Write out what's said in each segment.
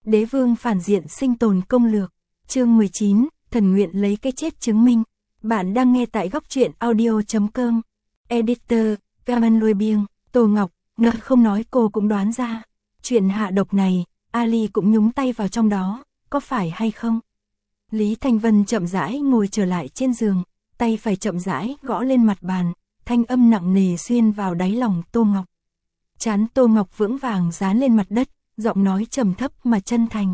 Đế vương phản diện sinh tồn công lược. Chương 19, thần nguyện lấy cái chết chứng minh. Bạn đang nghe tại góc truyện audio.com. Editor, Gaman Lôi Biêng, Tô Ngọc, không nói cô cũng đoán ra. Chuyện hạ độc này, Ali cũng nhúng tay vào trong đó, có phải hay không? Lý Thanh Vân chậm rãi ngồi trở lại trên giường, tay phải chậm rãi gõ lên mặt bàn, thanh âm nặng nề xuyên vào đáy lòng Tô Ngọc. Trán Tô Ngọc vững vàng dán lên mặt đất, giọng nói trầm thấp mà chân thành.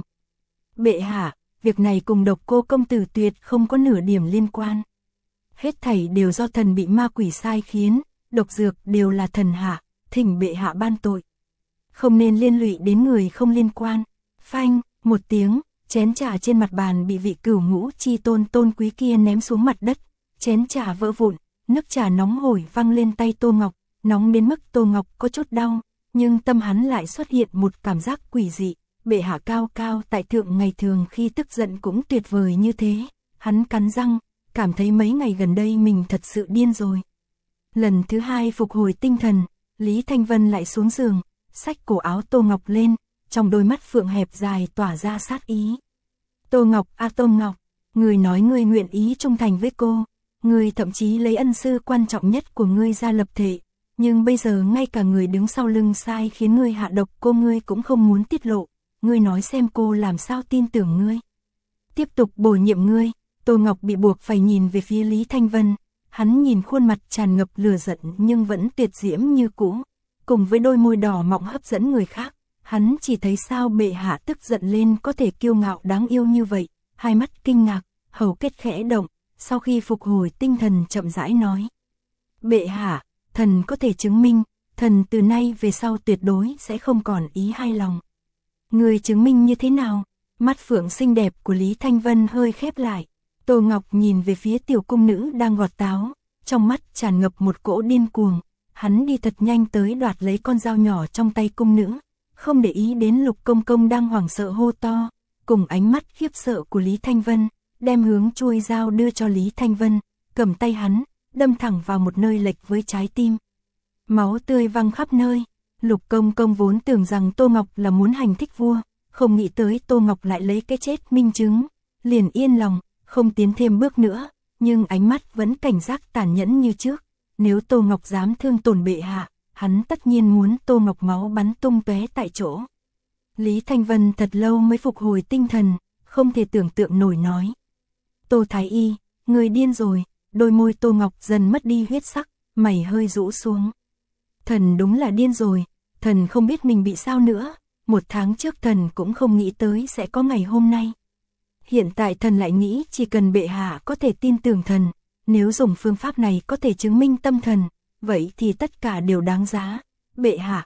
Bệ hạ, việc này cùng Độc Cô công tử tuyệt không có nửa điểm liên quan. Hết thảy đều do thần bị ma quỷ sai khiến, độc dược đều là thần hạ, thỉnh bệ hạ ban tội. Không nên liên lụy đến người không liên quan. Phanh, một tiếng, chén trà trên mặt bàn bị vị Cửu Ngũ chi tôn tôn quý kia ném xuống mặt đất, chén trà vỡ vụn, nước trà nóng hổi văng lên tay Tô Ngọc, nóng đến mức Tô Ngọc có chút đau, nhưng tâm hắn lại xuất hiện một cảm giác quỷ dị, bệ hạ cao cao tại thượng ngày thường khi tức giận cũng tuyệt vời như thế, hắn cắn răng, cảm thấy mấy ngày gần đây mình thật sự điên rồi. Lần thứ hai phục hồi tinh thần, Lý Thanh Vân lại xuống giường, xách cổ áo Tô Ngọc lên, trong đôi mắt phượng hẹp dài tỏa ra sát ý. Tô Ngọc, Tô Ngọc, người nói ngươi nguyện ý trung thành với cô, ngươi thậm chí lấy ân sư quan trọng nhất của ngươi ra lập thể, nhưng bây giờ ngay cả người đứng sau lưng sai khiến ngươi hạ độc cô ngươi cũng không muốn tiết lộ, ngươi nói xem cô làm sao tin tưởng ngươi. Tiếp tục bổ nhiệm ngươi. Tô Ngọc bị buộc phải nhìn về phía Lý Thanh Vân, hắn nhìn khuôn mặt tràn ngập lửa giận nhưng vẫn tuyệt diễm như cũ, cùng với đôi môi đỏ mọng hấp dẫn người khác, hắn chỉ thấy sao bệ hạ tức giận lên có thể kiêu ngạo đáng yêu như vậy, hai mắt kinh ngạc, hầu kết khẽ động, sau khi phục hồi tinh thần chậm rãi nói. Bệ hạ, thần có thể chứng minh, thần từ nay về sau tuyệt đối sẽ không còn ý hai lòng. Người chứng minh như thế nào? Mắt phượng xinh đẹp của Lý Thanh Vân hơi khép lại. Tô Ngọc nhìn về phía tiểu cung nữ đang gọt táo, trong mắt tràn ngập một cỗ điên cuồng, hắn đi thật nhanh tới đoạt lấy con dao nhỏ trong tay cung nữ, không để ý đến Lục Công Công đang hoảng sợ hô to, cùng ánh mắt khiếp sợ của Lý Thanh Vân, đem hướng chuôi dao đưa cho Lý Thanh Vân, cầm tay hắn, đâm thẳng vào một nơi lệch với trái tim. Máu tươi văng khắp nơi, Lục Công Công vốn tưởng rằng Tô Ngọc là muốn hành thích vua, không nghĩ tới Tô Ngọc lại lấy cái chết minh chứng, liền yên lòng, không tiến thêm bước nữa, nhưng ánh mắt vẫn cảnh giác tàn nhẫn như trước, nếu Tô Ngọc dám thương tổn bệ hạ, hắn tất nhiên muốn Tô Ngọc máu bắn tung tóe tại chỗ. Lý Thanh Vân thật lâu mới phục hồi tinh thần, không thể tưởng tượng nổi nói. Tô Thái Y, người điên rồi, đôi môi Tô Ngọc dần mất đi huyết sắc, mày hơi rũ xuống. Thần đúng là điên rồi, thần không biết mình bị sao nữa, 1 tháng trước thần cũng không nghĩ tới sẽ có ngày hôm nay. Hiện tại thần lại nghĩ chỉ cần bệ hạ có thể tin tưởng thần, nếu dùng phương pháp này có thể chứng minh tâm thần, vậy thì tất cả đều đáng giá. Bệ hạ,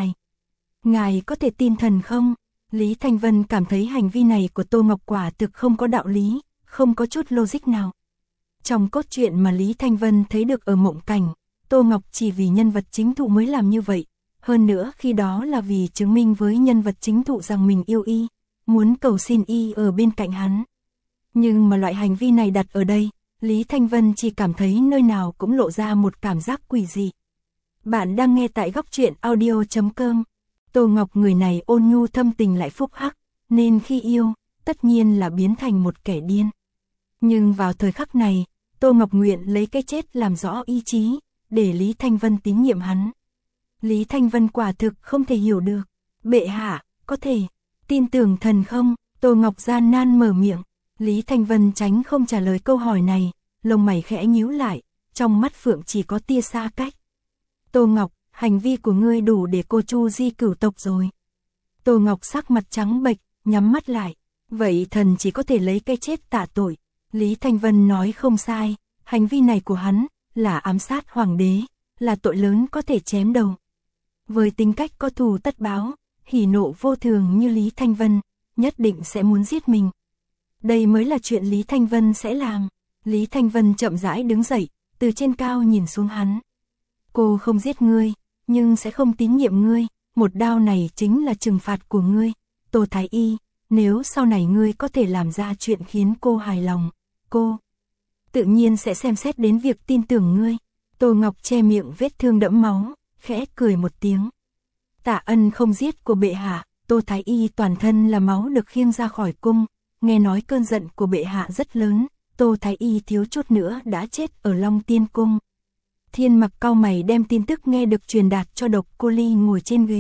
ngài có thể tin thần không? Lý Thanh Vân cảm thấy hành vi này của Tô Ngọc quả thực không có đạo lý, không có chút logic nào. Trong cốt truyện mà Lý Thanh Vân thấy được ở Mộng Cảnh, Tô Ngọc chỉ vì nhân vật chính thụ mới làm như vậy, hơn nữa khi đó là vì chứng minh với nhân vật chính thụ rằng mình yêu y, muốn cầu xin y ở bên cạnh hắn. Nhưng mà loại hành vi này đặt ở đây, Lý Thanh Vân chỉ cảm thấy nơi nào cũng lộ ra một cảm giác quỷ dị. Bạn đang nghe tại góc truyện audio.com. Tô Ngọc người này ôn nhu thâm tình lại phúc hắc, nên khi yêu, tất nhiên là biến thành một kẻ điên. Nhưng vào thời khắc này, Tô Ngọc nguyện lấy cái chết làm rõ ý chí, để Lý Thanh Vân tín nhiệm hắn. Lý Thanh Vân quả thực không thể hiểu được. Bệ hạ, có thể tin tưởng thần không? Tô Ngọc gian nan mở miệng. Lý Thanh Vân tránh không trả lời câu hỏi này, lông mày khẽ nhíu lại, trong mắt phượng chỉ có tia xa cách. Tô Ngọc, hành vi của ngươi đủ để cô chu di cửu tộc rồi. Tô Ngọc sắc mặt trắng bệch, nhắm mắt lại. Vậy thần chỉ có thể lấy cái chết tạ tội. Lý Thanh Vân nói không sai, hành vi này của hắn là ám sát hoàng đế, là tội lớn có thể chém đầu. Với tính cách có thù tất báo, hỉ nộ vô thường như Lý Thanh Vân, nhất định sẽ muốn giết mình. Đây mới là chuyện Lý Thanh Vân sẽ làm. Lý Thanh Vân chậm rãi đứng dậy, từ trên cao nhìn xuống hắn. Cô không giết ngươi, nhưng sẽ không tín nhiệm ngươi, một đao này chính là trừng phạt của ngươi. Tô Thái Y, nếu sau này ngươi có thể làm ra chuyện khiến cô hài lòng, cô tự nhiên sẽ xem xét đến việc tin tưởng ngươi. Tô Ngọc che miệng vết thương đẫm máu, khẽ cười một tiếng. Tạ ân không giết của bệ hạ, Tô Thái Y toàn thân là máu được khiêng ra khỏi cung, nghe nói cơn giận của bệ hạ rất lớn, Tô Thái Y thiếu chút nữa đã chết ở Long Tiên Cung. Thiên Mặc cau mày đem tin tức nghe được truyền đạt cho Độc Cô Ly ngồi trên ghế.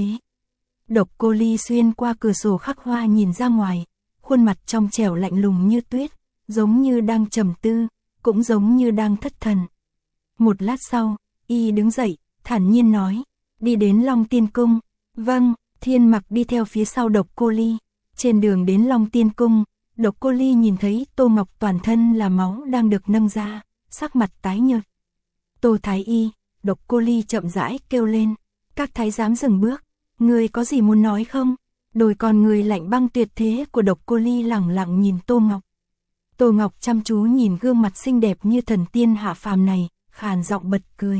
Độc Cô Ly xuyên qua cửa sổ khắc hoa nhìn ra ngoài, khuôn mặt trong trẻo lạnh lùng như tuyết, giống như đang trầm tư, cũng giống như đang thất thần. Một lát sau, y đứng dậy, thản nhiên nói, đi đến Long Tiên Cung. Vâng, Thiên Mặc đi theo phía sau Độc Cô Ly. Trên đường đến Long Tiên Cung, Độc Cô Ly nhìn thấy Tô Ngọc toàn thân là máu đang được nâng ra, sắc mặt tái nhợt. Tô Thái Y, Độc Cô Ly chậm rãi kêu lên, các thái giám dừng bước, người có gì muốn nói không? Đôi con người lạnh băng tuyệt thế của Độc Cô Ly lẳng lặng nhìn Tô Ngọc. Tô Ngọc chăm chú nhìn gương mặt xinh đẹp như thần tiên hạ phàm này, khàn giọng bật cười.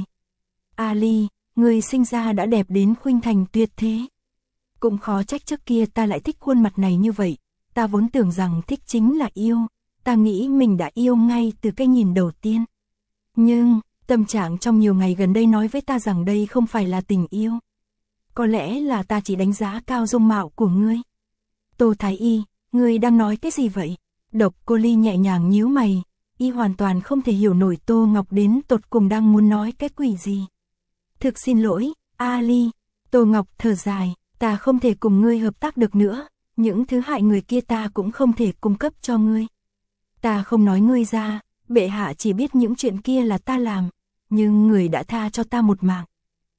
A Ly, người sinh ra đã đẹp đến khuynh thành tuyệt thế. Cũng khó trách trước kia ta lại thích khuôn mặt này như vậy, ta vốn tưởng rằng thích chính là yêu, ta nghĩ mình đã yêu ngay từ cái nhìn đầu tiên. Nhưng, tâm trạng trong nhiều ngày gần đây nói với ta rằng đây không phải là tình yêu. Có lẽ là ta chỉ đánh giá cao dung mạo của ngươi. Tô Thái Y, ngươi đang nói cái gì vậy? Độc Cô Ly nhẹ nhàng nhíu mày, y hoàn toàn không thể hiểu nổi Tô Ngọc đến tột cùng đang muốn nói cái quỷ gì. Thực xin lỗi, A Ly. Tô Ngọc thở dài, ta không thể cùng ngươi hợp tác được nữa, những thứ hại người kia ta cũng không thể cung cấp cho ngươi. Ta không nói ngươi ra, bệ hạ chỉ biết những chuyện kia là ta làm, nhưng người đã tha cho ta một mạng.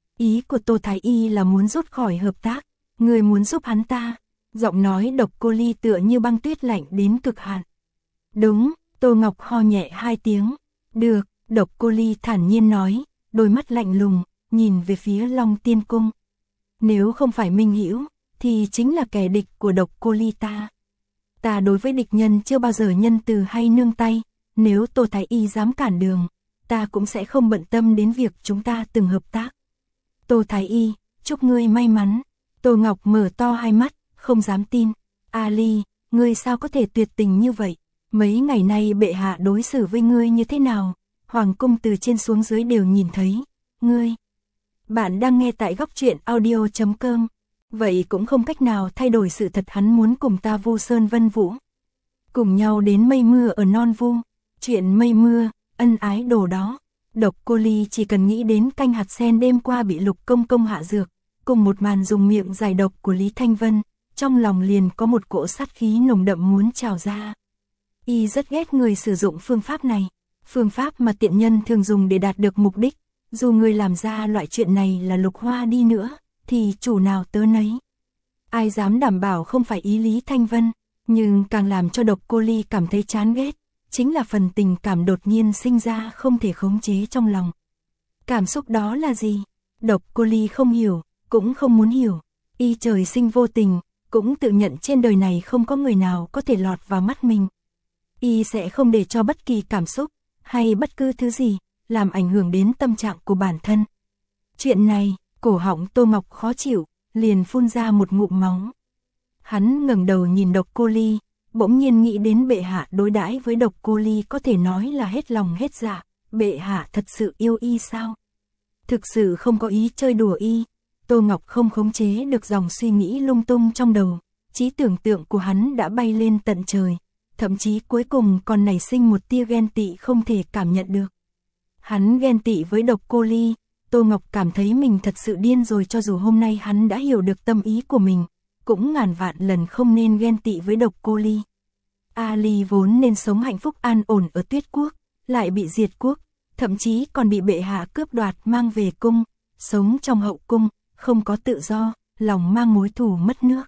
Ý của Tô Thái Y là muốn rút khỏi hợp tác, người muốn giúp hắn ta. Giọng nói Độc Cô Ly tựa như băng tuyết lạnh đến cực hạn. Đúng, Tô Ngọc ho nhẹ 2 tiếng. Được, Độc Cô Ly thản nhiên nói, đôi mắt lạnh lùng, nhìn về phía Long Tiên Cung. Nếu không phải Minh Hữu, thì chính là kẻ địch của Độc Cô Ly ta. Ta đối với địch nhân chưa bao giờ nhân từ hay nương tay, nếu Tô Thái Y dám cản đường, ta cũng sẽ không bận tâm đến việc chúng ta từng hợp tác. Tô Thái Y, chúc ngươi may mắn. Tô Ngọc mở to hai mắt, không dám tin. A Ly, ngươi sao có thể tuyệt tình như vậy? Mấy ngày nay bệ hạ đối xử với ngươi như thế nào? Hoàng cung từ trên xuống dưới đều nhìn thấy. Ngươi. Bạn đang nghe tại góc truyện audio.com. Vậy cũng không cách nào thay đổi sự thật hắn muốn cùng ta Vu Sơn Vân Vũ. Cùng nhau đến mây mưa ở Non Vu. Chuyện mây mưa, ân ái đồ đó. Độc Cô Ly chỉ cần nghĩ đến canh hạt sen đêm qua bị Lục Công Công hạ dược, cùng một màn dùng miệng giải độc của Lý Thanh Vân, trong lòng liền có một cỗ sát khí nồng đậm muốn trào ra. Y rất ghét người sử dụng phương pháp này, phương pháp mà tiện nhân thường dùng để đạt được mục đích, dù người làm ra loại chuyện này là Lục Hoa đi nữa, thì chủ nào tớ nấy. Ai dám đảm bảo không phải ý Lý Thanh Vân, nhưng càng làm cho Độc Cô Ly cảm thấy chán ghét, chính là phần tình cảm đột nhiên sinh ra không thể khống chế trong lòng. Cảm xúc đó là gì? Độc Cô Ly không hiểu, cũng không muốn hiểu. Y trời sinh vô tình, cũng tự nhận trên đời này không có người nào có thể lọt vào mắt mình. Y sẽ không để cho bất kỳ cảm xúc, hay bất cứ thứ gì, làm ảnh hưởng đến tâm trạng của bản thân. Chuyện này, cổ họng Tô Ngọc khó chịu, liền phun ra một ngụm máu. Hắn ngẩng đầu nhìn Độc Cô Ly, bỗng nhiên nghĩ đến bệ hạ đối đãi với Độc Cô Ly có thể nói là hết lòng hết dạ, bệ hạ thật sự yêu y sao? Thực sự không có ý chơi đùa y. Tô Ngọc không khống chế được dòng suy nghĩ lung tung trong đầu, trí tưởng tượng của hắn đã bay lên tận trời, thậm chí cuối cùng còn nảy sinh một tia ghen tị không thể cảm nhận được. Hắn ghen tị với Độc Cô Ly, Tô Ngọc cảm thấy mình thật sự điên rồi, cho dù hôm nay hắn đã hiểu được tâm ý của mình, cũng ngàn vạn lần không nên ghen tị với Độc Cô Ly. A Ly vốn nên sống hạnh phúc an ổn ở Tuyết Quốc, lại bị diệt quốc, thậm chí còn bị bệ hạ cướp đoạt mang về cung, sống trong hậu cung, không có tự do, lòng mang mối thù mất nước.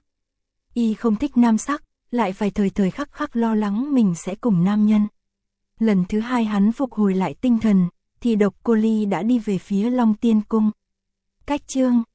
Y không thích nam sắc, lại phải thời thời khắc khắc lo lắng mình sẽ cùng nam nhân. Lần thứ hai hắn phục hồi lại tinh thần, thì Độc Cô Ly đã đi về phía Long Tiên Cung. Cách chương